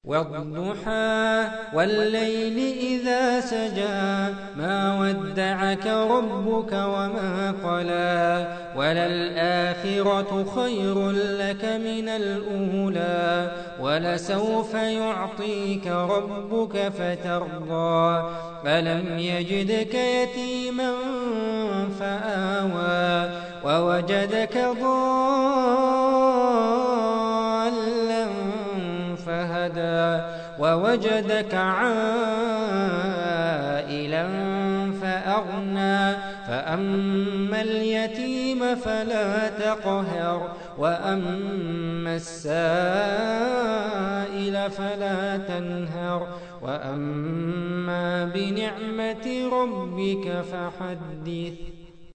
والضحى والليل إذا سجى ما ودعك ربك وما قلى وللآخرة خير لك من الأولى ولسوف يعطيك ربك فترضى ألم يجدك يتيما فآوى ووجدك ضالا فهدى ووجدك عائلا فأغنى فأما اليتيم فلا تقهر وأما السائل فلا تنهر وأما بنعمة ربك فحدث.